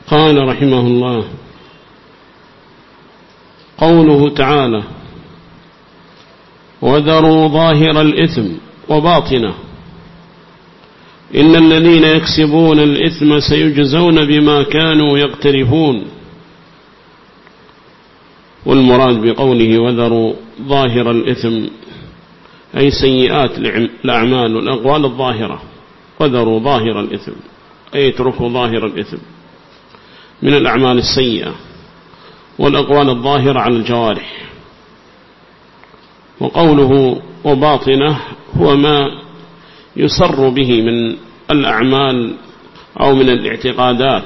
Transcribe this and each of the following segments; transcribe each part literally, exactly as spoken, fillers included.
قال رحمه الله: قوله تعالى: وذروا ظاهر الإثم وباطنه إن الذين يكسبون الإثم سيجزون بما كانوا يقترفون. والمراد بقوله وذروا ظاهر الإثم أي سيئات الأعمال والأقوال الظاهرة. وذروا ظاهر الإثم أي اتركوا ظاهر الإثم من الأعمال السيئة والأقوال الظاهرة على الجوارح. وقوله وباطنه هو ما يسر به من الأعمال أو من الاعتقادات،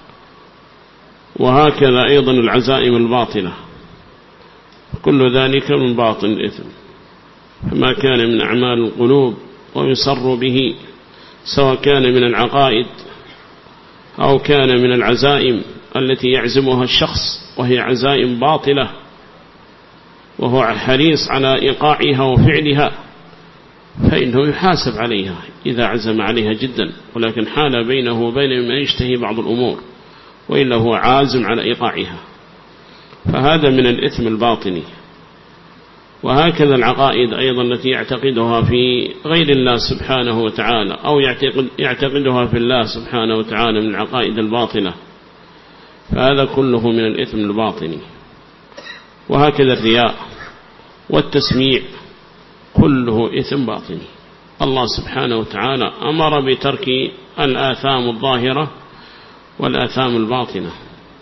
وهكذا أيضا العزائم الباطنة، كل ذلك من باطن الإثم. فما كان من أعمال القلوب ويسر به سواء كان من العقائد أو كان من العزائم التي يعزمها الشخص وهي عزائم باطلة وهو حريص على إيقاعها وفعلها، فإنه يحاسب عليها إذا عزم عليها جدا، ولكن حال بينه وبين ما يشتهي بعض الأمور، وإلا هو عازم على إيقاعها، فهذا من الإثم الباطني. وهكذا العقائد أيضا التي يعتقدها في غير الله سبحانه وتعالى أو يعتقد يعتقدها في الله سبحانه وتعالى من العقائد الباطلة، فهذا كله من الإثم الباطني. وهكذا الرياء والتسميع كله إثم باطني. الله سبحانه وتعالى أمر بترك الآثام الظاهرة والآثام الباطنة.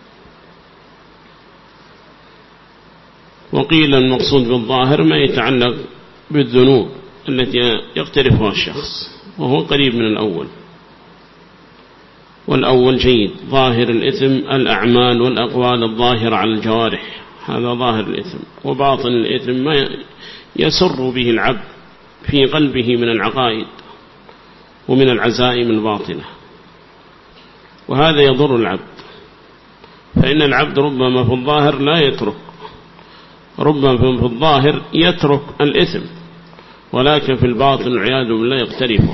وقيل المقصود بالظاهر ما يتعلق بالذنوب التي يقترفها الشخص، وهو قريب من الأول. والأول جيد، ظاهر الإثم الأعمال والأقوال الظاهرة على الجوارح، هذا ظاهر الإثم. وباطن الإثم ما يسر به العبد في قلبه من العقائد ومن العزائم الباطنة، وهذا يضر العبد. فإن العبد ربما في الظاهر لا يترك، ربما في الظاهر يترك الإثم، ولكن في الباطن والعياذ بالله يقترفه،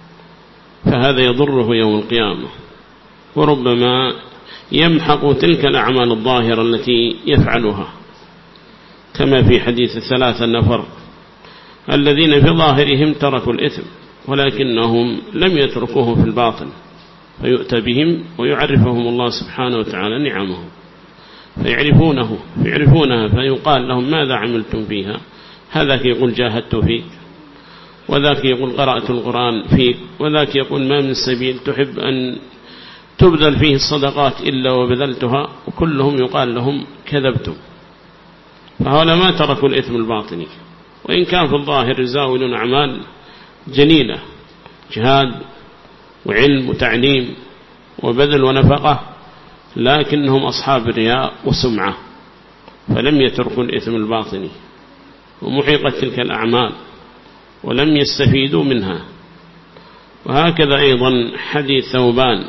فهذا يضره يوم القيامة. وربما يمحق تلك الأعمال الظاهرة التي يفعلها، كما في حديث الثلاثة النفر الذين في ظاهرهم تركوا الإثم ولكنهم لم يتركوه في الباطن، فيؤتى بهم ويعرفهم الله سبحانه وتعالى نعمه فيعرفونه فيعرفونها، فيقال لهم ماذا عملتم فيها؟ هذاك يقول جاهدت فيك، وذاك يقول قرأت القرآن فيك، وذاك يقول ما من سبيل تحب أن تبذل فيه الصدقات إلا وبذلتها، وكلهم يقال لهم كذبتم. فهؤلاء ما تركوا الإثم الباطني، وإن كان في الظاهر يزاولون أعمال جليلة، جهاد وعلم وتعليم وبذل ونفقة، لكنهم أصحاب رياء وسمعة، فلم يتركوا الإثم الباطني ومحيقت تلك الأعمال ولم يستفيدوا منها. وهكذا أيضا حديث ثوبان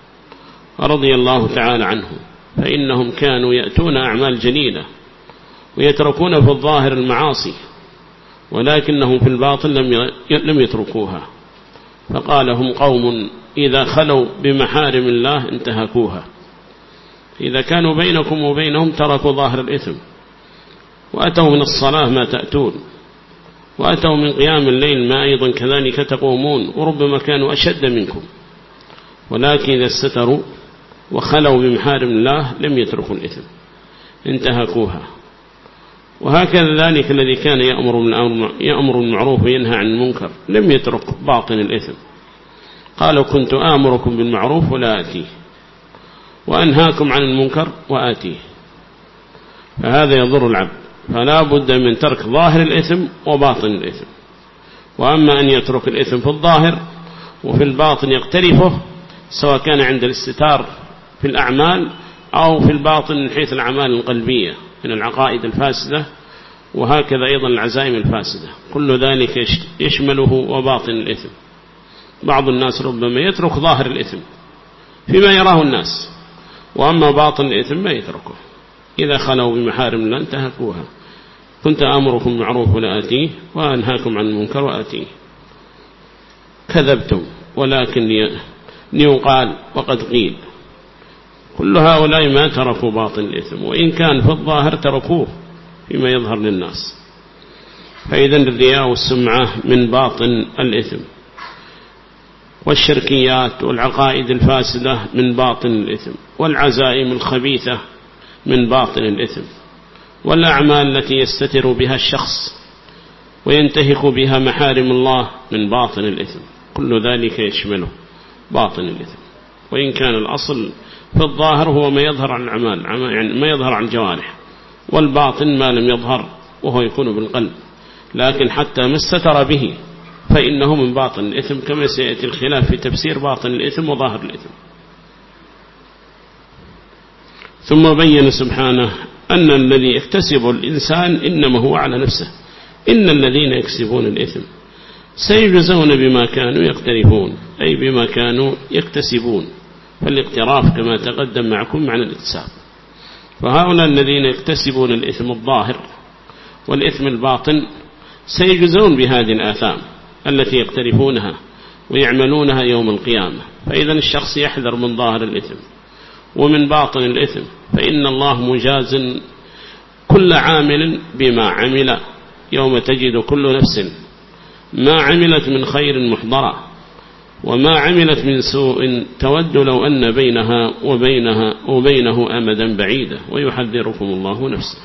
رضي الله تعالى عنه، فإنهم كانوا يأتون أعمال جليلة ويتركون في الظاهر المعاصي، ولكنهم في الباطن لم يتركوها. فقال هم قوم إذا خلوا بمحارم الله انتهكوها. إذا كانوا بينكم وبينهم تركوا ظاهر الإثم، وأتوا من الصلاة ما تأتون، وأتوا من قيام الليل ما أيضا كذلك تقومون، وربما كانوا أشد منكم، ولكن إذا استتروا وخلوا بمحارم الله لم يتركوا الإثم انتهكوها. وهكذا ذلك الذي كان يأمر المعروف وينهى عن المنكر لم يترك باطن الإثم، قالوا كنت آمركم بالمعروف ولا آتيه، وأنهاكم عن المنكر وآتيه. فهذا يضر العبد، فلا بد من ترك ظاهر الإثم وباطن الإثم. وأما أن يترك الإثم في الظاهر وفي الباطن يقترفه، سواء كان عند الاستتار في الأعمال أو في الباطن من حيث الأعمال القلبية من العقائد الفاسدة، وهكذا أيضا العزائم الفاسدة، كل ذلك يشمله وباطن الإثم. بعض الناس ربما يترك ظاهر الإثم فيما يراه الناس، وأما باطن الإثم ما يتركه. إذا خلوا بمحارم الله انتهكوها، كنت آمركم بالمعروف ولا آتيه، وأنهاكم عن المنكر وآتيه. كذبتم، ولكن ليقال وقد قيل، كل هؤلاء ما تركوا باطن الإثم، وإن كان في الظاهر تركوه فيما يظهر للناس. فإذا الرياء والسمعة من باطن الإثم، والشركيات والعقائد الفاسدة من باطن الإثم، والعزائم الخبيثة من باطن الإثم، والأعمال التي يستتر بها الشخص وينتهك بها محارم الله من باطن الإثم، كل ذلك يشمله باطن الإثم. وإن كان الأصل في الظاهر هو ما يظهر عن الأعمال، يعني ما يظهر عن الجوارح، والباطن ما لم يظهر وهو يكون بالقلب، لكن حتى ما استتر به فإنه من باطن الإثم، كما سيأتي الخلاف في تفسير باطن الإثم وظاهر الإثم. ثم بين سبحانه أن الذي يكتسب الإنسان إنما هو على نفسه، إن الذين يكسبون الإثم سيجزون بما كانوا يقترفون، أي بما كانوا يكتسبون. فالاقتراف كما تقدم معكم معنى الاكتساب. فهؤلاء الذين يكتسبون الإثم الظاهر والإثم الباطن سيجزون بهذه الآثام التي يقترفونها ويعملونها يوم القيامة. فإذا الشخص يحذر من ظاهر الإثم ومن باطن الإثم، فإن الله مجاز كل عامل بما عمل يوم تجد كل نفس ما عملت من خير محضرا وما عملت من سوء تود لو أن بينها وبينها وبينه أمدا بعيدا ويحذركم الله نفسه.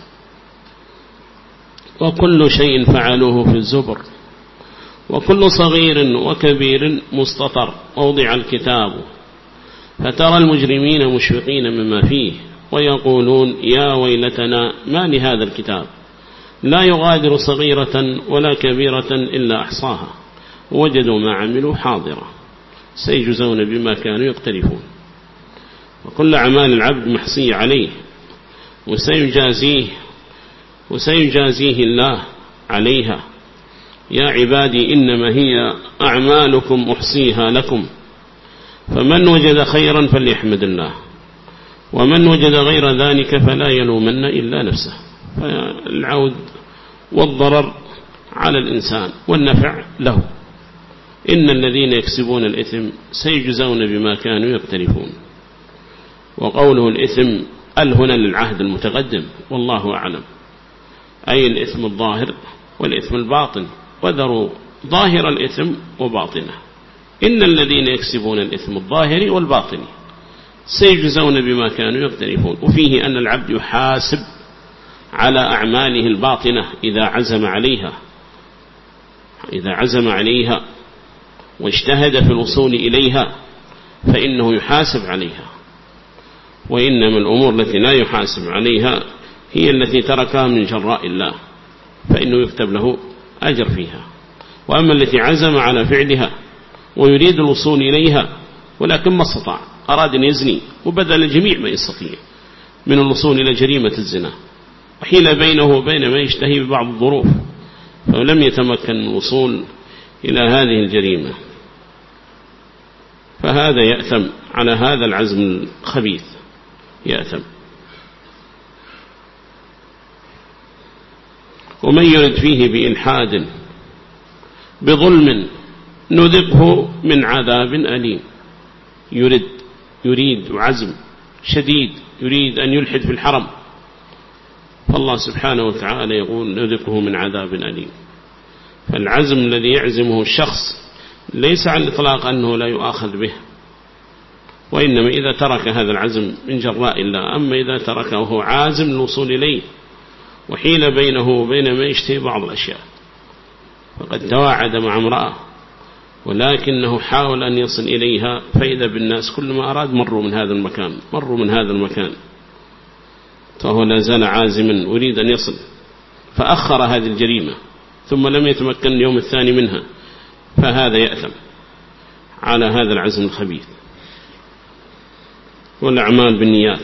وكل شيء فعلوه في الزبر وكل صغير وكبير مستطر ووضع الكتاب فترى المجرمين مشفقين مما فيه ويقولون يا ويلتنا ما لهذا الكتاب لا يغادر صغيرة ولا كبيرة إلا أحصاها وجدوا ما عملوا حاضرا سيجزون بما كانوا يقترفون. وكل أعمال العبد محصية عليه وسيجازيه وسيجازيه الله عليها. يا عبادي إنما هي أعمالكم أحصيها لكم فمن وجد خيرا فليحمد الله ومن وجد غير ذلك فلا يلومن إلا نفسه. فالعود والضرر على الإنسان والنفع له. إن الذين يكسبون الإثم سيجزون بما كانوا يقترفون. وقوله الإثم الهنا للعهد المتقدم والله أعلم، أي الإثم الظاهر والإثم الباطن، وذروا ظاهر الإثم وباطنه. إن الذين يكسبون الإثم الظاهر والباطن سيجزون بما كانوا يقترفون. وفيه أن العبد يحاسب على أعماله الباطنة إذا عزم عليها إذا عزم عليها واجتهد في الوصول إليها فإنه يحاسب عليها. وإنما الأمور التي لا يحاسب عليها هي التي تركها من جراء الله فإنه يكتب له أجر فيها. وأما التي عزم على فعلها ويريد الوصول إليها ولكن ما استطاع، أراد أن يزني وبذل جميع ما يستطيع من الوصول إلى جريمة الزنا وحيل بينه وبين ما يشتهي ببعض الظروف فلم يتمكن الوصول إلى هذه الجريمة، فهذا يأثم على هذا العزم الخبيث، يأثم. ومن يرد فيه بإلحاد بظلم نذقه من عذاب أليم. يرد يريد عزم شديد يريد أن يلحد في الحرم، فالله سبحانه وتعالى يقول نذقه من عذاب أليم. فالعزم الذي يعزمه الشخص ليس على الإطلاق أنه لا يؤاخذ به، وإنما إذا ترك هذا العزم من جراء الله. أما إذا تركه وهو عازم للوصول إليه وحيل بينه وبين ما يشتهي بعض الأشياء، فقد تواعد مع امرأة ولكنه حاول أن يصل إليها فإذا بالناس كل ما أراد مروا من هذا المكان مروا من هذا المكان فهو لا زال عازما وريد أن يصل، فأخر هذه الجريمة ثم لم يتمكن اليوم الثاني منها، فهذا يأثم على هذا العزم الخبيث. والأعمال بالنيات.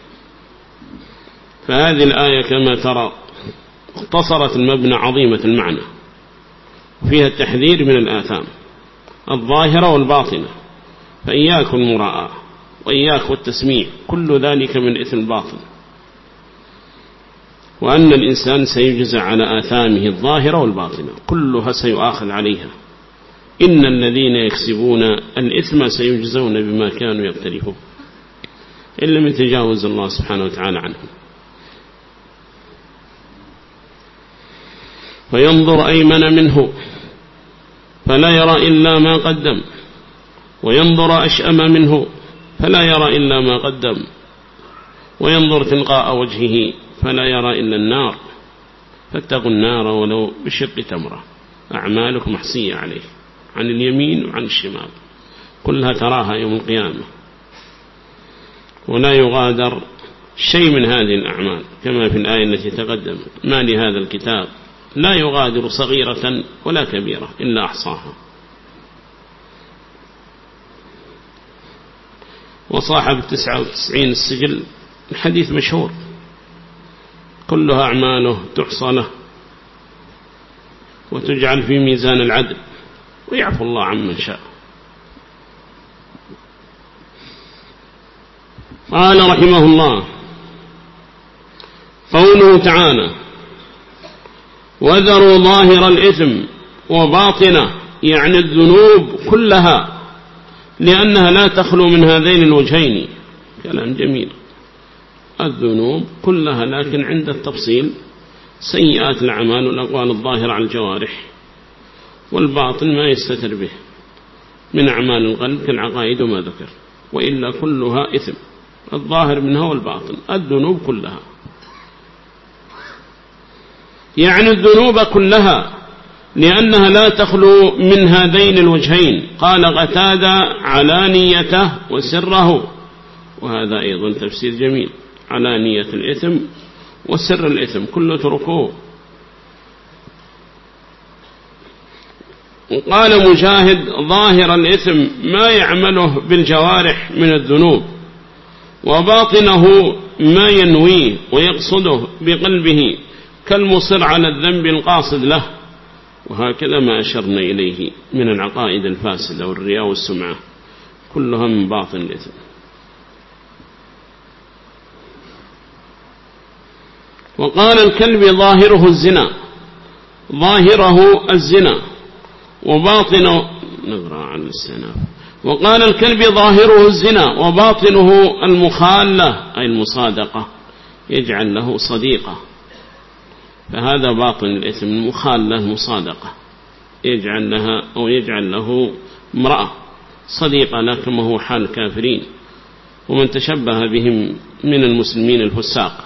فهذه الآية كما ترى اختصرت المبنى عظيمة المعنى، وفيها التحذير من الآثام الظاهرة والباطنة. فإياك المراءة وإياك والتسميع، كل ذلك من إثم الباطن. وأن الإنسان سيجزى على آثامه الظاهرة والباطنة كلها سيؤاخذ عليها. إن الذين يكسبون الإثم سيجزون بما كانوا يقترفون. إن لم يتجاوز الله سبحانه وتعالى عنهم. فينظر أيمن منه فلا يرى إلا ما قدم، وينظر أشأم منه فلا يرى إلا ما قدم، وينظر تلقاء وجهه فلا يرى إلا النار. فاتقوا النار ولو بشق تمرة. أعمالكم محصية عليه عن اليمين وعن الشمال، كلها تراها يوم القيامة، ولا يغادر شيء من هذه الأعمال كما في الآية التي تقدم: ما لهذا الكتاب لا يغادر صغيرة ولا كبيرة إلا أحصاها. وصاحب التسعة وتسعين السجل الحديث مشهور، كلها أعماله تحصى له وتجعل في ميزان العدل، ويعفو الله عمن شاء. قال رحمه الله: قوله تعالى: وذروا ظاهر الإثم وباطنه، يعني الذنوب كلها، لأنها لا تخلو من هذين الوجهين. كلام جميل، الذنوب كلها، لكن عند التفصيل سيئات الأعمال والأقوال الظاهرة على الجوارح، والباطن ما يستتر به من أعمال القلب كالعقائد وما ذكر، وإلا كلها إثم، الظاهر منها والباطن، الذنوب كلها، يعني الذنوب كلها، لأنها لا تخلو من هذين الوجهين. قال قتادة: علانيته وسره، وهذا أيضا تفسير جميل، علانية الإثم وسر الإثم كله تركوه. وقال مجاهد: ظاهر الإثم ما يعمله بالجوارح من الذنوب، وباطنه ما ينويه ويقصده بقلبه كالمصر على الذنب القاصد له. وهكذا ما أشرنا إليه من العقائد الفاسدة والرياء والسمعة، كلها من باطن الإثم. وقال الكلب: ظاهره الزنا، ظاهره الزنا وباطنه، نقرأ عن الاستئناف. وقال الكلب: ظاهره الزنا وباطنه المخالة، أي المصادقة، يجعل له صديقة، فهذا باطن الإثم، المخالة المصادقة، يجعل لها أو يجعل له امرأة صديقة، لكن ما هو حال الكافرين ومن تشبه بهم من المسلمين الفساق.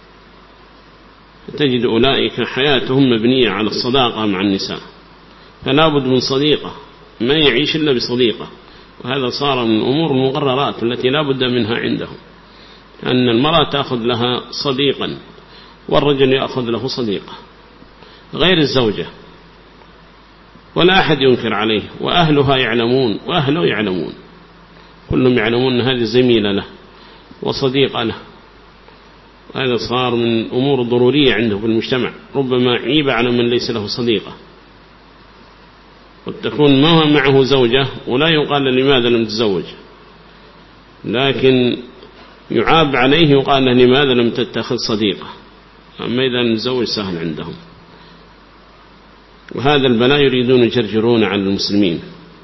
تجد أولئك حياتهم مبنية على الصداقة مع النساء، فلا بد من صديقة، ما يعيش إلا بصديقة، وهذا صار من أمور المقررات التي لا بد منها عندهم، أن المرأة تأخذ لها صديقا والرجل يأخذ له صديقة غير الزوجة، ولا أحد ينكر عليه، وأهلها يعلمون وأهله يعلمون، كلهم يعلمون أن هذه زميلة له وصديقة له. هذا صار من أمور ضرورية عنده في المجتمع، ربما عيب على من ليس له صديقة، وتكون ما معه زوجة ولا يقال لماذا لم تزوج، لكن يعاب عليه يقال له لماذا لم تتخذ صديقة. أما إذا نزوج سهل عندهم. وهذا البلاء يريدون يجرجرون على المسلمين،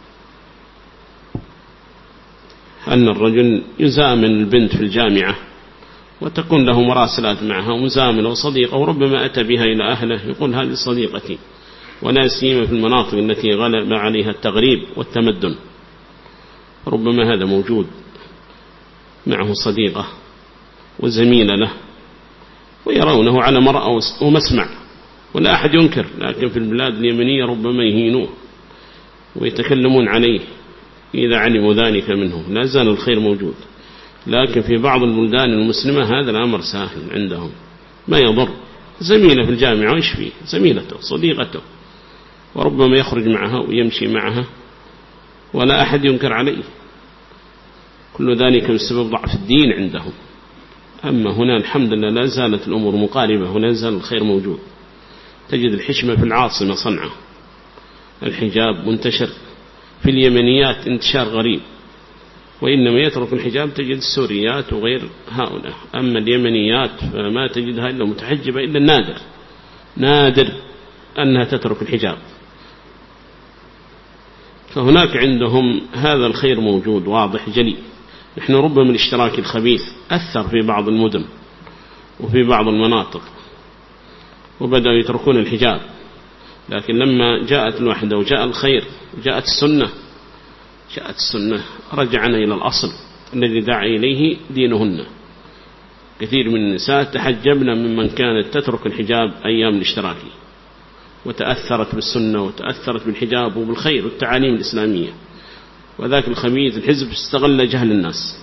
أن الرجل يزامن البنت في الجامعة وتكون له مراسلات معها ومزامنة وصديقة، وربما أتى بها إلى أهله يقول هذه صديقتي، ولا سيما في المناطق التي غلب عليها التغريب والتمدن، ربما هذا موجود معه صديقة وزميلة له، ويرونه على مرأة ومسمع ولا أحد ينكر، لكن في البلاد اليمنية ربما يهينوه ويتكلمون عليه إذا علموا ذلك منه. لا زال الخير موجود، لكن في بعض البلدان المسلمة هذا الأمر سهل عندهم، ما يضر، زميلة في الجامعة وإيش فيه، زميلته صديقته، وربما يخرج معها ويمشي معها ولا أحد ينكر عليه، كل ذلك بسبب ضعف الدين عندهم. أما هنا الحمد لله لا زالت الأمور مقاربة، ولا زال الخير موجود. تجد الحشمة في العاصمة صنعاء، الحجاب منتشر، في اليمنيات انتشار غريب، وإنما يترك الحجاب تجد السوريات وغير هؤلاء. أما اليمنيات فما تجدها إلا متحجبة، إلا النادر، نادر أنها تترك الحجاب. فهناك عندهم هذا الخير موجود واضح جلي، نحن ربما الاشتراك الخبيث أثر في بعض المدن وفي بعض المناطق وبدأوا يتركون الحجاب، لكن لما جاءت الوحدة وجاء الخير وجاءت السنة جاءت السنة رجعنا إلى الأصل الذي دعا إليه دينهن. كثير من النساء تحجبنا ممن كانت تترك الحجاب أيام الاشتراك وتأثرت بالسنة وتأثرت بالحجاب وبالخير والتعاليم الإسلامية، وذاك الخبيث الحزب استغل جهل الناس.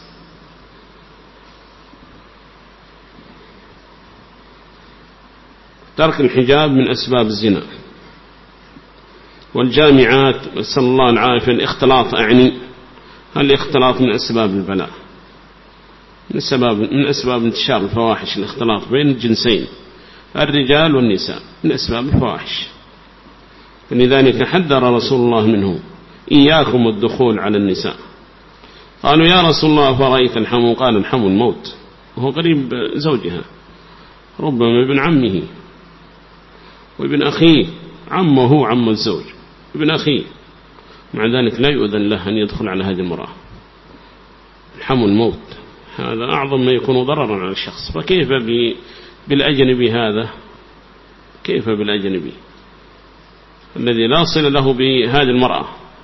ترك الحجاب من أسباب الزنا، والجامعات نسأل الله العافية الاختلاط، أعني الاختلاط من أسباب البلاء، من أسباب, من أسباب انتشار الفواحش، الاختلاط بين الجنسين الرجال والنساء من أسباب الفواحش. لذلك حذر رسول الله منه: إياكم الدخول على النساء. قالوا يا رسول الله فرأيت الحمو؟ قال الحمو الموت، وهو قريب زوجها، ربما ابن عمه وابن أخيه، عمه عم الزوج ابن أخيه، مع ذلك لا يؤذن له أن يدخل على هذه المرأة. الحمو الموت، هذا أعظم ما يكون ضررا على الشخص، فكيف بالأجنبي هذا؟ كيف بالأجنبي الذي لا صلة له بهذه المرأة؟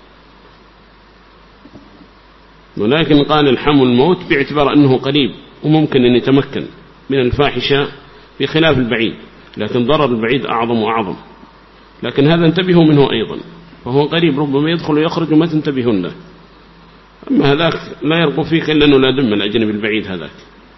ولكن قال الحمو الموت باعتبار أنه قريب وممكن أن يتمكن من الفاحشة بخلاف البعيد، لكن ضرر البعيد أعظم وأعظم. لكن هذا انتبهوا منه أيضا، فهو قريب ربما يدخل ويخرج وما تنتبهون له. أما هذاك لا يرقب فيك إلا أنه لا دم الأجنبي البعيد هذاك.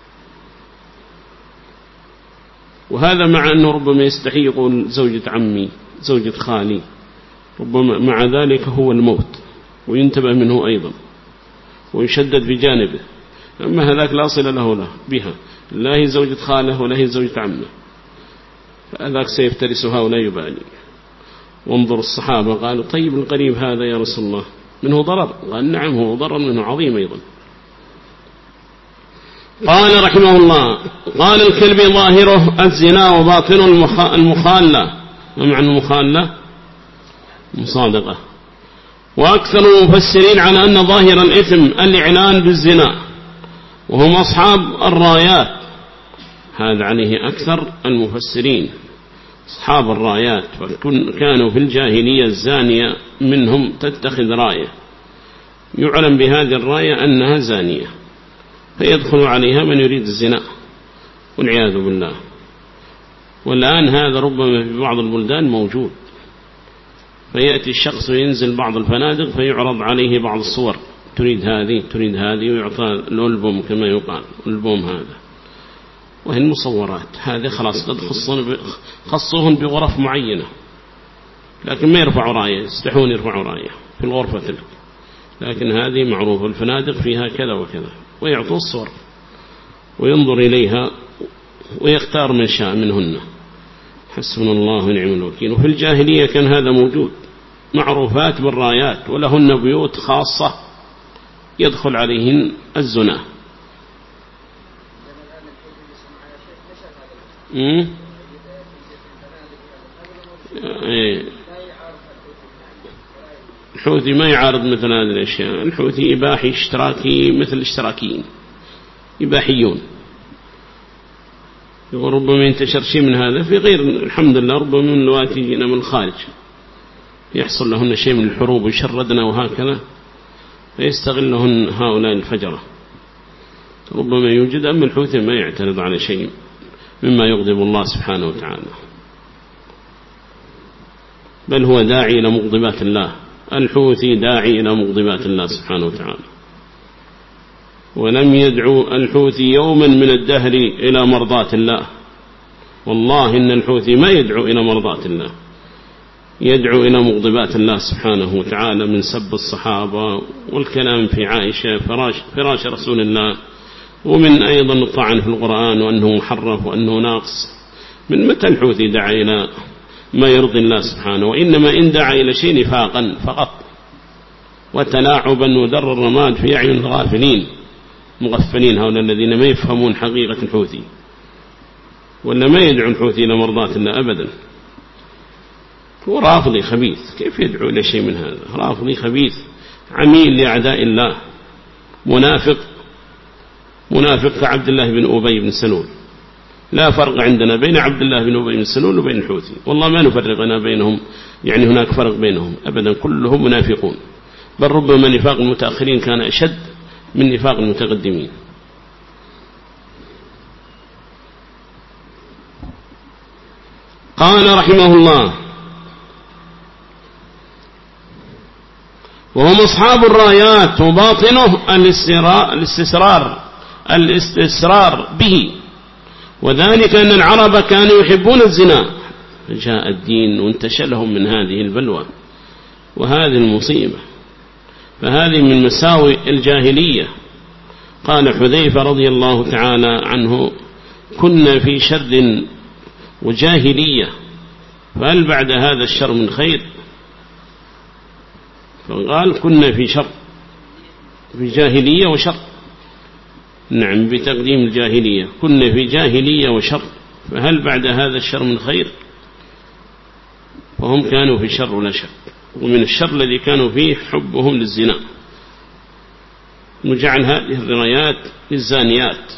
وهذا مع أنه ربما يستحي يقول زوجة عمي زوجة خالي، ربما مع ذلك هو الموت، وينتبه منه أيضا ويشدد بجانبه. أما هذاك لا صلة له له بها، لا هي زوجة خاله ولا هي زوجة عمه، فهذاك سيفترسها ولا يبالي. وانظر الصحابة قالوا طيب القريب هذا يا رسول الله منه ضرر؟ قال نعم هو ضرر منه عظيم أيضا. قال رحمه الله: قال الكلبي ظاهره الزنا وباطن المخالة. ما معنى المخالة؟ مصادقة. وأكثر المفسرين على أن ظاهر الإثم الإعلان بالزنا، وهم أصحاب الرايات. هذا عليه أكثر المفسرين، أصحاب الرايات، كانوا في الجاهلية الزانية منهم تتخذ راية يعلم بهذه الراية أنها زانية، فيدخل عليها من يريد الزنا والعياذ بالله. والآن هذا ربما في بعض البلدان موجود، فيأتي الشخص وينزل بعض الفنادق فيعرض عليه بعض الصور، تريد هذه تريد هذه، ويعطى الألبوم كما يقال، الألبوم هذا، وهي المصورات هذه خلاص قد خصوهم بغرف معينة، لكن ما يرفعوا راية، يستحون يرفعوا راية في الغرفة تلك، لكن هذه معروفة الفنادق فيها كذا وكذا، ويعطوا الصور وينظر إليها ويختار من شاء منهن. حسبنا الله ونعم الوكيل. وفي الجاهلية كان هذا موجود، معروفات بالرايات، ولهن بيوت خاصة يدخل عليهن الزنا. الحوثي ما يعارض مثل هذه الأشياء، الحوثي إباحي اشتراكي مثل الاشتراكيين، إباحيون. يقول ربما ينتشر شيء من هذا في غير، الحمد لله ربما من اللواتي جينا من الخارج يحصل لهن شيء من الحروب ويشردنا وهكذا، فيستغلهن هؤلاء الفجرة، ربما يوجد. أما الحوثي ما يعترض على شيء مما يغضب الله سبحانه وتعالى، بل هو داعي إلى مغضبات الله. الحوثي داعي إلى مغضبات الله سبحانه وتعالى، ولم يدعو الحوثي يوما من الدهر إلى مرضاة الله. والله إن الحوثي ما يدعو إلى مرضاة الله، يدعو إلى مغضبات الله سبحانه وتعالى، من سب الصحابة والكلام في عائشة فراش, فراش رسول الله، ومن أيضا الطعن في القرآن وأنه محرف وأنه ناقص. من متى الحوثي دعا إلى ما يرضي الله سبحانه؟ وإنما إن دعا إلى شيء نفاقا فقط وتلاعبا ودر الرماد في أعين الغافلين مغفلين، هؤلاء الذين ما يفهمون حقيقة الحوثي، ولا ما يدعو الحوثي إلى مرضات الله أبدا. هو رافضي خبيث، كيف يدعو إلى شيء من هذا؟ رافضي خبيث عميل لأعداء الله، منافق منافق كعبد الله بن أبي بن سلول. لا فرق عندنا بين عبد الله بن أبي بن سلول وبين الحوثي، والله ما نفرقنا بينهم، يعني هناك فرق بينهم أبدا، كلهم منافقون، بل ربما نفاق المتأخرين كان أشد من نفاق المتقدمين. قال رحمه الله: وهم أصحاب الرايات وباطنه الاستسرار الاستسرار به، وذلك أن العرب كانوا يحبون الزنا، فجاء الدين وانتشلهم من هذه البلوى وهذه المصيبة، فهذه من مساوئ الجاهلية. قال حذيفة رضي الله تعالى عنه: كنا في شر وجاهلية، فهل بعد هذا الشر من خير؟ فقال: كنا في شر، في جاهلية وشر. نعم، بتقديم الجاهلية، كنا في جاهلية وشر، فهل بعد هذا الشر من خير؟ فهم كانوا في شر ولا شك، ومن الشر الذي كانوا فيه حبهم للزنا، وجعل هذه الرايات للزانيات.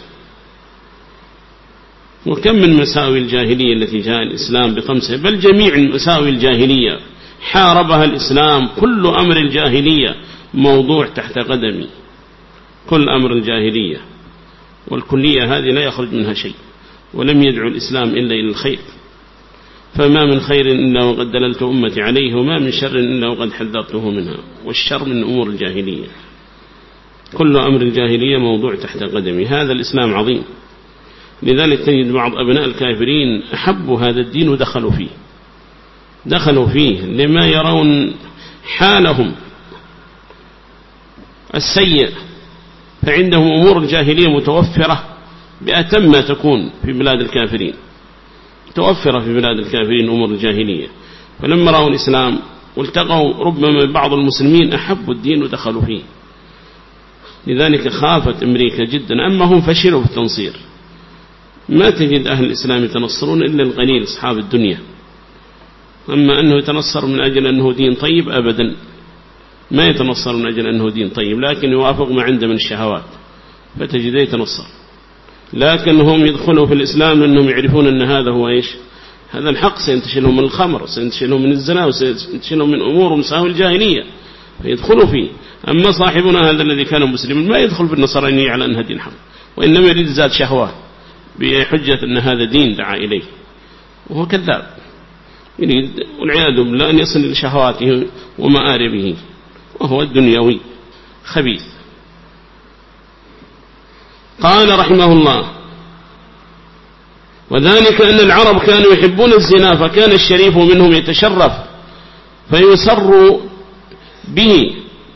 وكم من مساوي الجاهلية التي جاء الإسلام بطمسها، بل جميع مساوي الجاهلية حاربها الإسلام. كل أمر الجاهلية موضوع تحت قدمي، كل أمر الجاهلية، والكلية هذه لا يخرج منها شيء، ولم يدعو الإسلام إلا إلى الخير. فما من خير إلا وقد دللت أمتي عليه، وما من شر إلا وقد حذرته منها، والشر من أمور الجاهلية. كل أمر الجاهلية موضوع تحت قدمي. هذا الإسلام عظيم، لذلك تجد بعض أبناء الكافرين أحبوا هذا الدين ودخلوا فيه دخلوا فيه لما يرون حالهم السيء، فعندهم أمور الجاهلية متوفرة بأتم ما تكون في بلاد الكافرين، توفر في بلاد الكافرين أمور الجاهلية. فلما رأوا الإسلام والتقوا ربما بعض المسلمين أحبوا الدين ودخلوا فيه. لذلك خافت أمريكا جدا، أما هم فشلوا في التنصير. ما تجد أهل الإسلام يتنصرون إلا القليل أصحاب الدنيا، أما أنه يتنصر من أجل أنه دين طيب أبدا، ما يتنصر من أجل أنه دين طيب، لكن يوافق ما عنده من الشهوات فتجد يتنصر. لكن هم يدخلوا في الإسلام لأنهم يعرفون أن هذا هو إيش، هذا الحق، سينتشلهم من الخمر، سينتشلهم من الزنا، وسينتشلهم من أمور ومساوي الجاهلية، فيدخلوا فيه. أما صاحبنا هذا الذي كان مسلما ما يدخل بالنصرانية على أنها دين حق، وإنما يريد زاد شهوة بحجة أن هذا دين دعا إليه، وهو كذاب، يريد والعياذ بالله أن يصل لشهواته ومآربه، وهو الدنيوي خبيث. قال رحمه الله: وذلك أن العرب كانوا يحبون الزنا، فكان الشريف منهم يتشرف فيسر به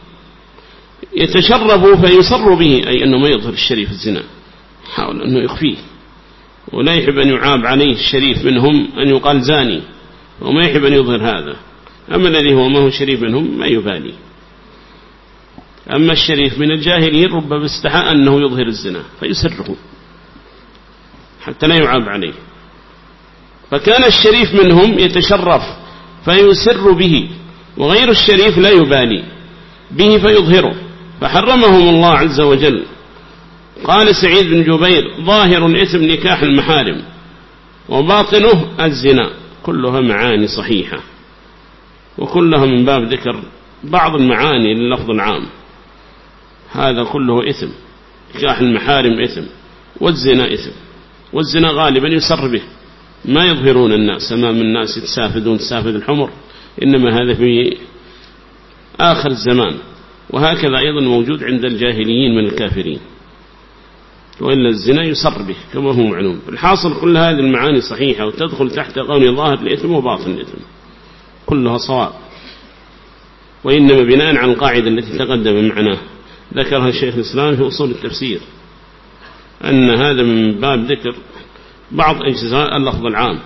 يتشرف فيسر به، أي أنه ما يظهر الشريف الزنا، حاول أنه يخفيه، ولا يحب أن يعاب عليه الشريف منهم أن يقال زاني، وما يحب أن يظهر هذا. أما الذي هو ما هو شريف منهم ما يبالي. أما الشريف من الجاهلين ربما استحى أنه يظهر الزنا فيسره حتى لا يعاب عليه. فكان الشريف منهم يتشرف فيسر به، وغير الشريف لا يبالي به فيظهره، فحرمهم الله عز وجل. قال سعيد بن جبير: ظاهر الإثم نكاح المحارم، وباطنه الزنا. كلها معاني صحيحة، وكلها من باب ذكر بعض المعاني لللفظ العام. هذا كله إثم، نكاح المحارم إثم، والزنا إثم، والزنا غالبا يسر به، ما يظهرون الناس أمام الناس يتسافدون تسافد الحمر، إنما هذا في آخر الزمان. وهكذا أيضا موجود عند الجاهليين من الكافرين، وإلا الزنا يسر به كما هو معلوم. الحاصل كل هذه المعاني صحيحة، وتدخل تحت قول ظاهر الإثم وباطن الإثم، كلها صواب، وإنما بناء على القاعدة التي تقدم معنا ذكرها الشيخ الإسلام في أصول التفسير، أن هذا من باب ذكر بعض أجزاء اللفظ العام.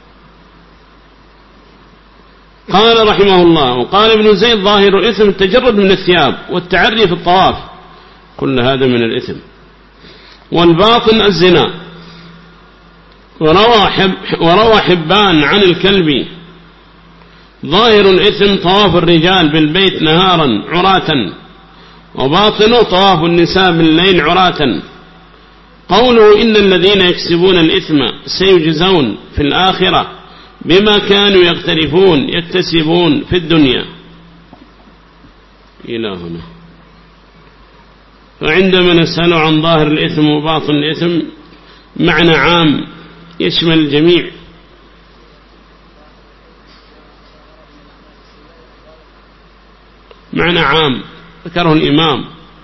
قال رحمه الله: وقال ابن زيد: ظاهر الإثم التجرد من الثياب والتعري في الطواف، كل هذا من الإثم. والباطن الزنا. وروى, حب وروى حبان عن الكلب: ظاهر الإثم طواف الرجال بالبيت نهارا عراة، وباطنه طواف النساء بالليل عراة. قوله إن الذين يكسبون الإثم سيجزون في الآخرة بما كانوا يقترفون يكتسبون في الدنيا إلى هنا. فعندما نسأل عن ظاهر الإثم وباطن الإثم معنى عام يشمل الجميع. معنى عام ذكره الإمام.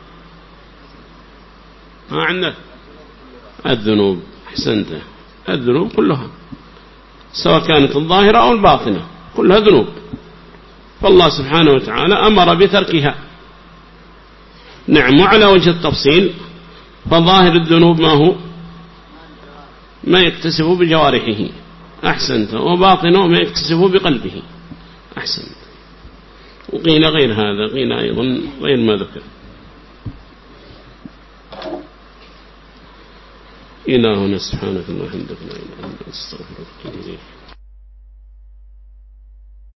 ما عندك الذنوب، أحسنت، الذنوب كلها سواء كانت الظاهرة أو الباطنة كلها ذنوب، فالله سبحانه وتعالى أمر بتركها. نعم. وعلى وجه التفصيل فظاهر الذنوب ما هو ما يكتسبه بجوارحه، أحسنت، وباطنه ما يكتسبه بقلبه، أحسنت. وقيل غير هذا، قيل أيضا غير ما ذكر. إلهنا سبحانك اللهم وبحمدك لا إله إلا أنت أستغفرك وأتوب إليك.